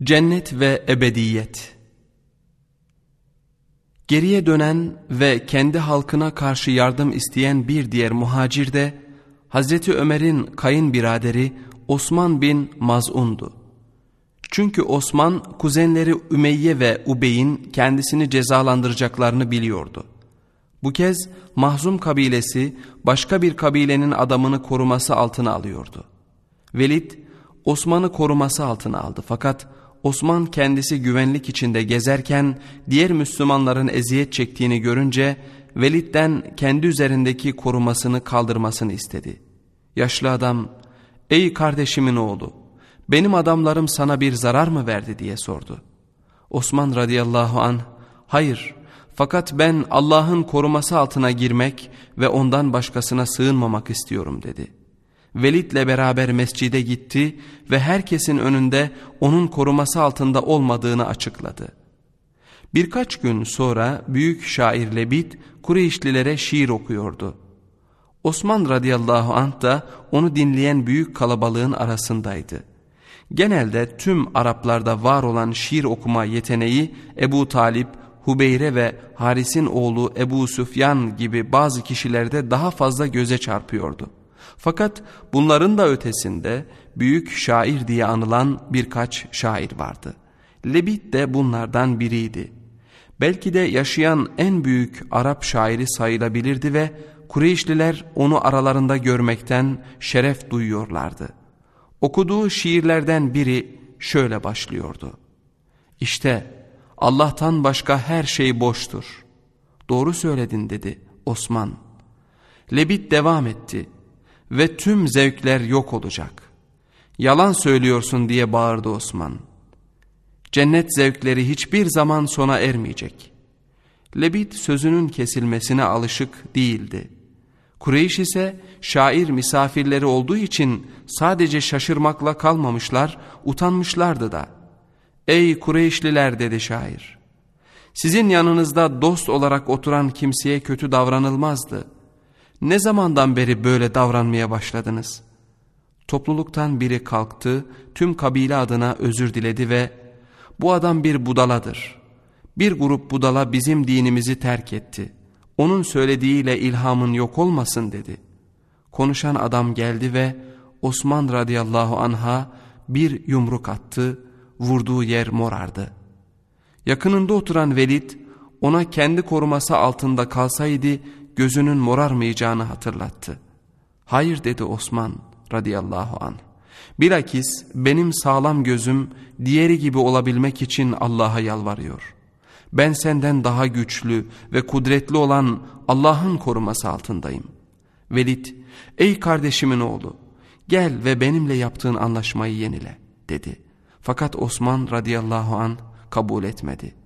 Cennet ve ebediyet. Geriye dönen ve kendi halkına karşı yardım isteyen bir diğer muhacir de Hazreti Ömer'in kayınbiraderi Osman bin Maz'un'du. Çünkü Osman kuzenleri Ümeyye ve Ubey'in kendisini cezalandıracaklarını biliyordu. Bu kez Mahzum kabilesi başka bir kabilenin adamını koruması altına alıyordu. Velid Osman'ı koruması altına aldı, fakat Osman kendisi güvenlik içinde gezerken diğer Müslümanların eziyet çektiğini görünce Velid'den kendi üzerindeki korumasını kaldırmasını istedi. Yaşlı adam, "Ey kardeşimin oğlu, benim adamlarım sana bir zarar mı verdi?" diye sordu. Osman radıyallahu anh, "Hayır, fakat ben Allah'ın koruması altına girmek ve ondan başkasına sığınmamak istiyorum" dedi. Velid'le beraber mescide gitti ve herkesin önünde onun koruması altında olmadığını açıkladı. Birkaç gün sonra büyük şair Lebid Kureyşlilere şiir okuyordu. Osman radıyallahu anh da onu dinleyen büyük kalabalığın arasındaydı. Genelde tüm Araplarda var olan şiir okuma yeteneği Ebu Talip, Hubeyre ve Haris'in oğlu Ebu Süfyan gibi bazı kişilerde daha fazla göze çarpıyordu. Fakat bunların da ötesinde büyük şair diye anılan birkaç şair vardı. Lebid de bunlardan biriydi. Belki de yaşayan en büyük Arap şairi sayılabilirdi ve Kureyşliler onu aralarında görmekten şeref duyuyorlardı. Okuduğu şiirlerden biri şöyle başlıyordu: "İşte Allah'tan başka her şey boştur." "Doğru söyledin" dedi Osman. Lebid devam etti: "Ve tüm zevkler yok olacak." "Yalan söylüyorsun" diye bağırdı Osman. "Cennet zevkleri hiçbir zaman sona ermeyecek." Lebid sözünün kesilmesine alışık değildi. Kureyş ise şair misafirleri olduğu için sadece şaşırmakla kalmamışlar, utanmışlardı da. "Ey Kureyşliler" dedi şair, "sizin yanınızda dost olarak oturan kimseye kötü davranılmazdı. Ne zamandan beri böyle davranmaya başladınız?" Topluluktan biri kalktı, tüm kabile adına özür diledi ve "Bu adam bir budaladır. Bir grup budala bizim dinimizi terk etti. Onun söylediğiyle ilhamın yok olmasın" dedi. Konuşan adam geldi ve Osman radıyallahu anh'a bir yumruk attı, vurduğu yer morardı. Yakınında oturan Velid ona kendi koruması altında kalsaydı gözünün morarmayacağını hatırlattı. "Hayır" dedi Osman radıyallahu anh. "Bilakis benim sağlam gözüm diğeri gibi olabilmek için Allah'a yalvarıyor. Ben senden daha güçlü ve kudretli olan Allah'ın koruması altındayım." Velid, "Ey kardeşimin oğlu, gel ve benimle yaptığın anlaşmayı yenile" dedi. Fakat Osman radıyallahu anh kabul etmedi.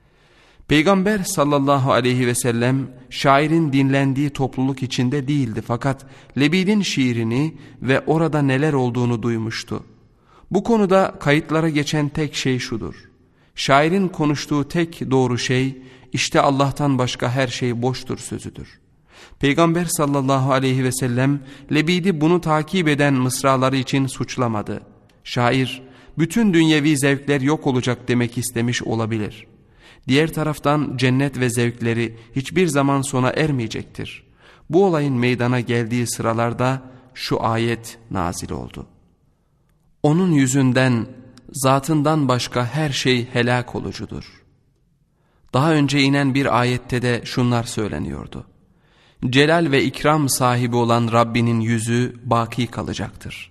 Peygamber sallallahu aleyhi ve sellem şairin dinlendiği topluluk içinde değildi, fakat Lebid'in şiirini ve orada neler olduğunu duymuştu. Bu konuda kayıtlara geçen tek şey şudur: şairin konuştuğu tek doğru şey, "İşte Allah'tan başka her şey boştur" sözüdür. Peygamber sallallahu aleyhi ve sellem Lebid'i bunu takip eden mısraları için suçlamadı. Şair, bütün dünyevi zevkler yok olacak demek istemiş olabilir. Diğer taraftan cennet ve zevkleri hiçbir zaman sona ermeyecektir. Bu olayın meydana geldiği sıralarda şu ayet nazil oldu: "Onun yüzünden zatından başka her şey helak olucudur." Daha önce inen bir ayette de şunlar söyleniyordu: "Celal ve ikram sahibi olan Rabbinin yüzü baki kalacaktır."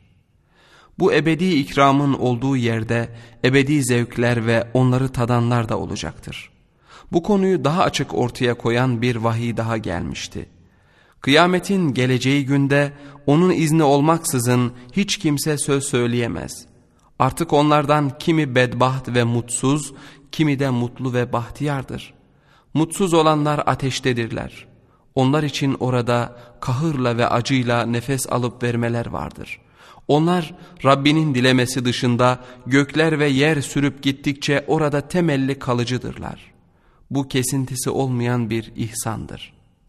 Bu ebedi ikramın olduğu yerde ebedi zevkler ve onları tadanlar da olacaktır. Bu konuyu daha açık ortaya koyan bir vahiy daha gelmişti. Kıyametin geleceği günde onun izni olmaksızın hiç kimse söz söyleyemez. Artık onlardan kimi bedbaht ve mutsuz, kimi de mutlu ve bahtiyardır. Mutsuz olanlar ateştedirler. Onlar için orada kahırla ve acıyla nefes alıp vermeler vardır. Onlar Rabbinin dilemesi dışında gökler ve yer sürüp gittikçe orada temelli kalıcıdırlar. Bu kesintisi olmayan bir ihsandır.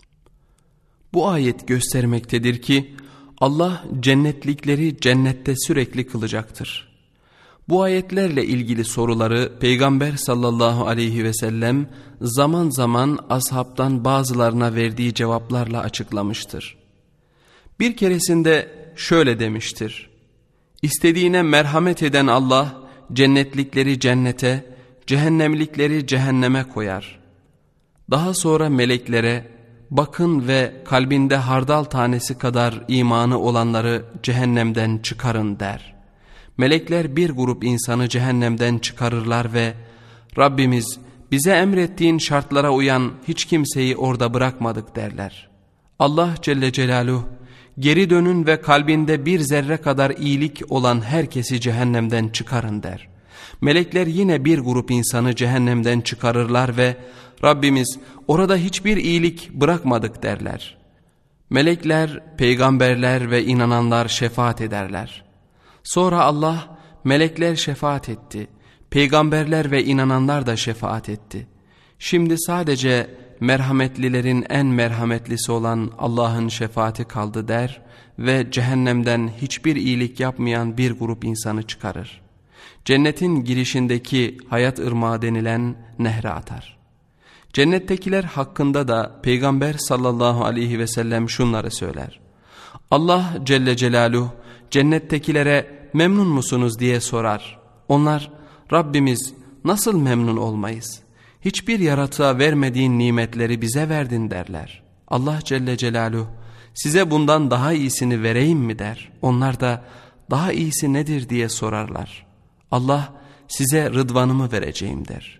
Bu ayet göstermektedir ki Allah cennetlikleri cennette sürekli kılacaktır. Bu ayetlerle ilgili soruları Peygamber sallallahu aleyhi ve sellem zaman zaman ashabtan bazılarına verdiği cevaplarla açıklamıştır. Bir keresinde şöyle demiştir: İstediğine merhamet eden Allah cennetlikleri cennete, cehennemlikleri cehenneme koyar. Daha sonra meleklere bakın ve kalbinde hardal tanesi kadar imanı olanları cehennemden çıkarın der. Melekler bir grup insanı cehennemden çıkarırlar ve Rabbimiz bize emrettiğin şartlara uyan hiç kimseyi orada bırakmadık derler. Allah Celle Celaluhu geri dönün ve kalbinde bir zerre kadar iyilik olan herkesi cehennemden çıkarın der. Melekler yine bir grup insanı cehennemden çıkarırlar ve Rabbimiz orada hiçbir iyilik bırakmadık derler. Melekler, peygamberler ve inananlar şefaat ederler. Sonra Allah, melekler şefaat etti, peygamberler ve inananlar da şefaat etti. Şimdi sadece merhametlilerin en merhametlisi olan Allah'ın şefaati kaldı der ve cehennemden hiçbir iyilik yapmayan bir grup insanı çıkarır. Cennetin girişindeki hayat ırmağı denilen nehre atar. Cennettekiler hakkında da Peygamber sallallahu aleyhi ve sellem şunları söyler: Allah Celle Celaluhu cennettekilere memnun musunuz diye sorar. Onlar Rabbimiz nasıl memnun olmayız? Hiçbir yaratığa vermediğin nimetleri bize verdin derler. Allah Celle Celaluhu size bundan daha iyisini vereyim mi der. Onlar da daha iyisi nedir diye sorarlar. Allah size rıdvanımı vereceğim der.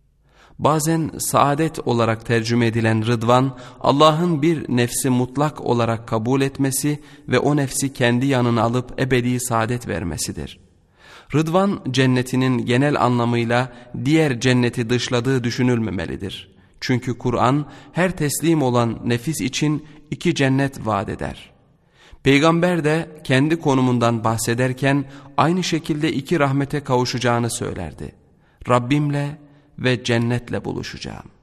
Bazen saadet olarak tercüme edilen rıdvan, Allah'ın bir nefsi mutlak olarak kabul etmesi ve o nefsi kendi yanına alıp ebedi saadet vermesidir. Rıdvan cennetinin genel anlamıyla diğer cenneti dışladığı düşünülmemelidir. Çünkü Kur'an her teslim olan nefis için 2 cennet vaat eder. Peygamber de kendi konumundan bahsederken aynı şekilde 2 rahmete kavuşacağını söylerdi: Rabbimle ve cennetle buluşacağım.